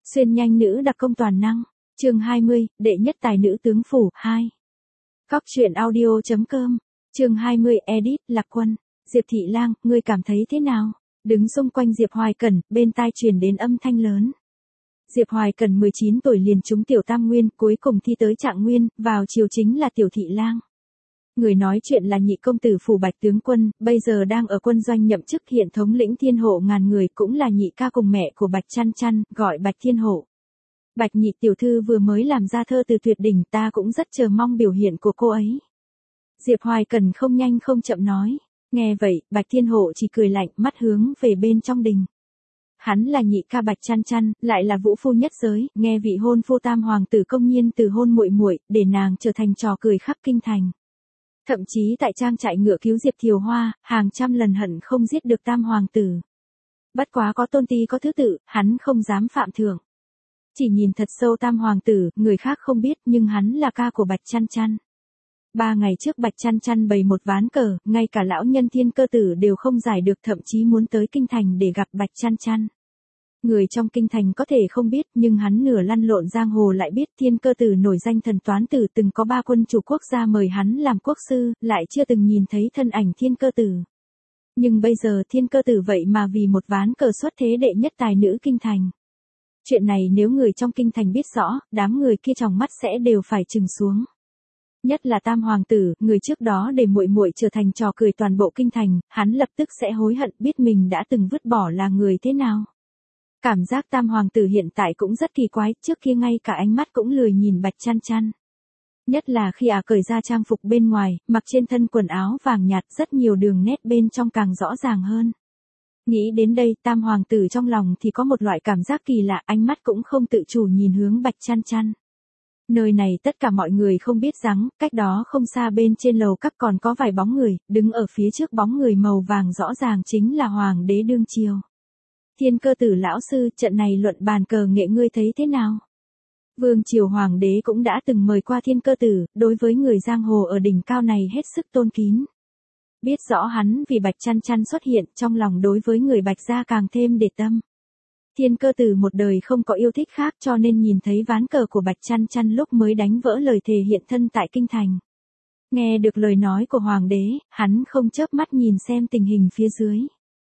Xuyên nhanh nữ đặc công toàn năng, chương 20, đệ nhất tài nữ tướng phủ, 2. Cóc truyện audio.com, chương 20, edit, Lạc Quân, Diệp Thị Lang, ngươi cảm thấy thế nào? Đứng xung quanh Diệp Hoài Cẩn, bên tai truyền đến âm thanh lớn. Diệp Hoài Cẩn 19 tuổi liền trúng tiểu tam nguyên, cuối cùng thi tới trạng nguyên, vào chiều chính là tiểu Thị Lang. Người nói chuyện là nhị công tử phủ Bạch tướng quân, bây giờ đang ở quân doanh nhậm chức hiện thống lĩnh thiên hộ ngàn người, cũng là nhị ca cùng mẹ của Bạch Chăn Chăn, gọi Bạch Thiên Hộ. Bạch nhị tiểu thư vừa mới làm ra thơ từ tuyệt đỉnh, ta cũng rất chờ mong biểu hiện của cô ấy. Diệp Hoài Cẩn không nhanh không chậm nói. Nghe vậy, Bạch Thiên Hộ chỉ cười lạnh, mắt hướng về bên trong đình. Hắn là nhị ca Bạch Chăn Chăn, lại là vũ phu nhất giới, nghe vị hôn phu tam hoàng tử công nhiên từ hôn muội muội, để nàng trở thành trò cười khắp kinh thành. Thậm chí tại trang trại ngựa cứu Diệp Thiều Hoa, hàng trăm lần hận không giết được tam hoàng tử. Bất quá có tôn ti có thứ tự, hắn không dám phạm thượng. Chỉ nhìn thật sâu tam hoàng tử, người khác không biết nhưng hắn là ca của Bạch Chăn Chăn. 3 ngày trước Bạch Chăn Chăn bày một ván cờ, ngay cả lão nhân Thiên Cơ Tử đều không giải được, thậm chí muốn tới kinh thành để gặp Bạch Chăn Chăn. Người trong kinh thành có thể không biết, nhưng hắn nửa lăn lộn giang hồ lại biết Thiên Cơ Tử nổi danh thần toán tử, từng có 3 quân chủ quốc gia mời hắn làm quốc sư, lại chưa từng nhìn thấy thân ảnh Thiên Cơ Tử. Nhưng bây giờ Thiên Cơ Tử vậy mà vì một ván cờ xuất thế đệ nhất tài nữ kinh thành. Chuyện này nếu người trong kinh thành biết rõ, đám người kia tròng mắt sẽ đều phải trừng xuống. Nhất là tam hoàng tử, người trước đó để muội muội trở thành trò cười toàn bộ kinh thành, hắn lập tức sẽ hối hận biết mình đã từng vứt bỏ là người thế nào. Cảm giác tam hoàng tử hiện tại cũng rất kỳ quái, trước kia ngay cả ánh mắt cũng lười nhìn Bạch Chăn Chăn. Nhất là khi cởi ra trang phục bên ngoài, mặc trên thân quần áo vàng nhạt, rất nhiều đường nét bên trong càng rõ ràng hơn. Nghĩ đến đây, tam hoàng tử trong lòng thì có một loại cảm giác kỳ lạ, ánh mắt cũng không tự chủ nhìn hướng Bạch Chăn Chăn. Nơi này tất cả mọi người không biết rằng, cách đó không xa bên trên lầu các còn có vài bóng người, đứng ở phía trước bóng người màu vàng rõ ràng chính là hoàng đế đương triều. Thiên Cơ Tử lão sư, trận này luận bàn cờ nghệ ngươi thấy thế nào? Vương triều hoàng đế cũng đã từng mời qua Thiên Cơ Tử, đối với người giang hồ ở đỉnh cao này hết sức tôn kín. Biết rõ hắn vì Bạch Chăn Chăn xuất hiện, trong lòng đối với người Bạch gia càng thêm để tâm. Thiên Cơ Tử một đời không có yêu thích khác, cho nên nhìn thấy ván cờ của Bạch Chăn Chăn lúc mới đánh vỡ lời thề hiện thân tại kinh thành. Nghe được lời nói của hoàng đế, hắn không chớp mắt nhìn xem tình hình phía dưới.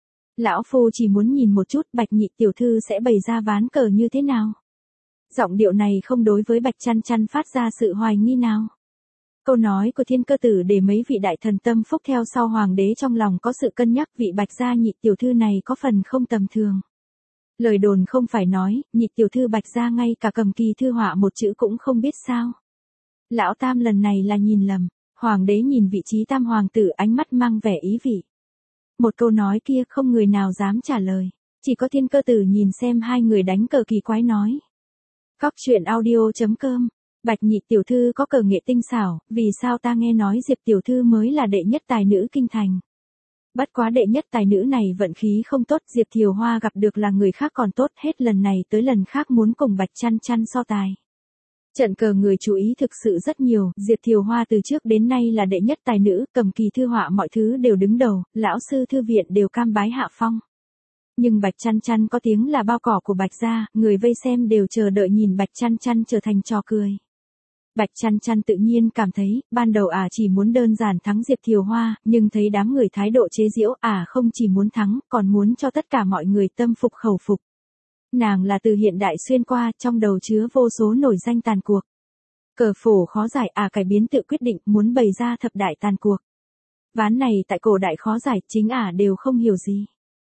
Lão phu chỉ muốn nhìn một chút Bạch nhị tiểu thư sẽ bày ra ván cờ như thế nào. Giọng điệu này không đối với Bạch Chăn Chăn phát ra sự hoài nghi nào. Câu nói của Thiên Cơ Tử để mấy vị đại thần tâm phúc theo sau hoàng đế trong lòng có sự cân nhắc, vị Bạch gia nhị tiểu thư này có phần không tầm thường. Lời đồn không phải nói, nhị tiểu thư Bạch gia ngay cả cầm kỳ thư họa một chữ cũng không biết sao. Lão tam lần này là nhìn lầm, hoàng đế nhìn vị trí tam hoàng tử ánh mắt mang vẻ ý vị. Một câu nói kia không người nào dám trả lời, chỉ có Thiên Cơ Tử nhìn xem hai người đánh cờ kỳ quái nói. Cóc truyện audio.com, Bạch nhị tiểu thư có cờ nghệ tinh xảo, vì sao ta nghe nói Diệp tiểu thư mới là đệ nhất tài nữ kinh thành. Bất quá đệ nhất tài nữ này vận khí không tốt, Diệp Thiều Hoa gặp được là người khác còn tốt, hết lần này tới lần khác muốn cùng Bạch Chăn Chăn so tài. Trận cờ người chú ý thực sự rất nhiều, Diệp Thiều Hoa từ trước đến nay là đệ nhất tài nữ, cầm kỳ thư họa mọi thứ đều đứng đầu, lão sư thư viện đều cam bái hạ phong. Nhưng Bạch Chăn Chăn có tiếng là bao cỏ của Bạch gia, người vây xem đều chờ đợi nhìn Bạch Chăn Chăn trở thành trò cười. Bạch Chăn Chăn tự nhiên cảm thấy, ban đầu chỉ muốn đơn giản thắng Diệp Thiều Hoa, nhưng thấy đám người thái độ chế giễu, không chỉ muốn thắng, còn muốn cho tất cả mọi người tâm phục khẩu phục. Nàng là từ hiện đại xuyên qua, trong đầu chứa vô số nổi danh tàn cuộc. Cờ phổ khó giải, cải biến tự quyết định, muốn bày ra thập đại tàn cuộc. Ván này tại cổ đại khó giải, chính đều không hiểu gì.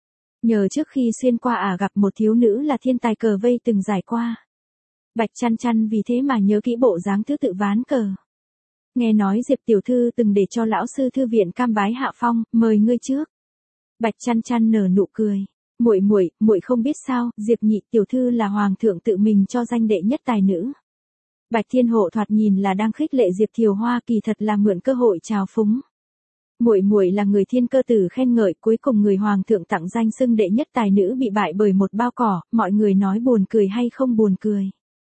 Nhờ trước khi xuyên qua gặp một thiếu nữ là thiên tài cờ vây từng giải qua. Bạch Chăn Chăn vì thế mà nhớ kỹ bộ dáng thứ tự ván cờ. Nghe nói Diệp tiểu thư từng để cho lão sư thư viện cam bái hạ phong, mời ngươi trước. Bạch Chăn Chăn nở nụ cười. Muội không biết sao, Diệp nhị tiểu thư là hoàng thượng tự mình cho danh đệ nhất tài nữ. Bạch Thiên Hộ thoạt nhìn là đang khích lệ Diệp Thiều Hoa, kỳ thật là mượn cơ hội trào phúng. Muội là người Thiên Cơ Tử khen ngợi, cuối cùng người hoàng thượng tặng danh xưng đệ nhất tài nữ bị bại bởi một bao cỏ, mọi người nói buồn cười hay không buồn cười.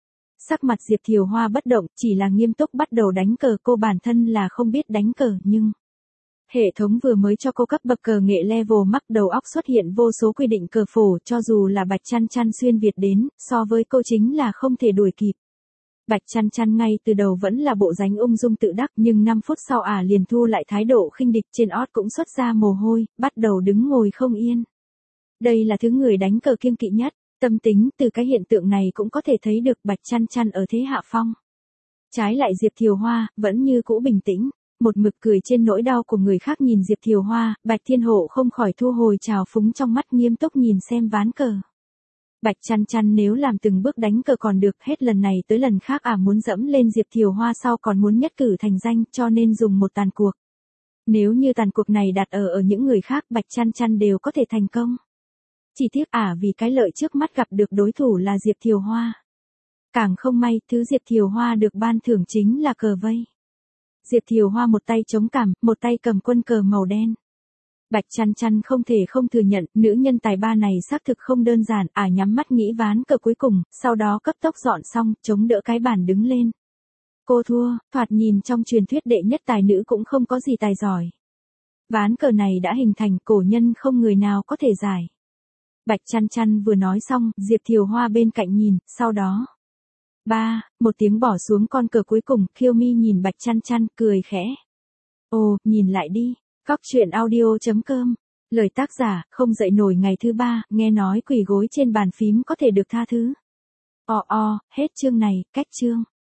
Sắc mặt Diệp Thiều Hoa bất động, chỉ là nghiêm túc bắt đầu đánh cờ, cô bản thân là không biết đánh cờ nhưng Hệ thống vừa mới cho cô cấp bậc cờ nghệ level mắc đầu óc xuất hiện vô số quy định cờ phổ, cho dù là Bạch Chăn Chăn xuyên Việt đến, so với cô chính là không thể đuổi kịp. Bạch Chăn Chăn ngay từ đầu vẫn là bộ dáng ung dung tự đắc, nhưng 5 phút sau liền thu lại thái độ khinh địch, trên ót cũng xuất ra mồ hôi, bắt đầu đứng ngồi không yên. Đây là thứ người đánh cờ kiêng kỵ nhất, tâm tính từ cái hiện tượng này cũng có thể thấy được Bạch Chăn Chăn ở thế hạ phong. Trái lại Diệp Thiều Hoa, vẫn như cũ bình tĩnh, một mực cười trên nỗi đau của người khác. Nhìn Diệp Thiều Hoa, Bạch Thiên Hộ không khỏi thu hồi trào phúng trong mắt, nghiêm túc nhìn xem ván cờ. Bạch Chăn Chăn nếu làm từng bước đánh cờ còn được, hết lần này tới lần khác muốn dẫm lên Diệp Thiều Hoa sau còn muốn nhất cử thành danh, cho nên dùng một tàn cuộc. Nếu như tàn cuộc này đặt ở những người khác, Bạch Chăn Chăn đều có thể thành công. Chỉ tiếc vì cái lợi trước mắt gặp được đối thủ là Diệp Thiều Hoa. Càng không may, thứ Diệp Thiều Hoa được ban thưởng chính là cờ vây. Diệp Thiều Hoa một tay chống cằm, một tay cầm quân cờ màu đen. Bạch Chăn Chăn không thể không thừa nhận, nữ nhân tài ba này xác thực không đơn giản. Nhắm mắt nghĩ ván cờ cuối cùng, sau đó cấp tốc dọn xong, chống đỡ cái bàn đứng lên. Cô thua, thoạt nhìn trong truyền thuyết đệ nhất tài nữ cũng không có gì tài giỏi. Ván cờ này đã hình thành, cổ nhân không người nào có thể giải. Bạch Chăn Chăn vừa nói xong, Diệp Thiều Hoa bên cạnh nhìn, sau đó. Một tiếng bỏ xuống con cờ cuối cùng, Khiêu Mi nhìn Bạch Chăn Chăn, cười khẽ. Ồ, nhìn lại đi. Cóc truyện audio.com. Lời tác giả, không dậy nổi ngày thứ 3, nghe nói quỳ gối trên bàn phím có thể được tha thứ. Hết chương này, cách chương.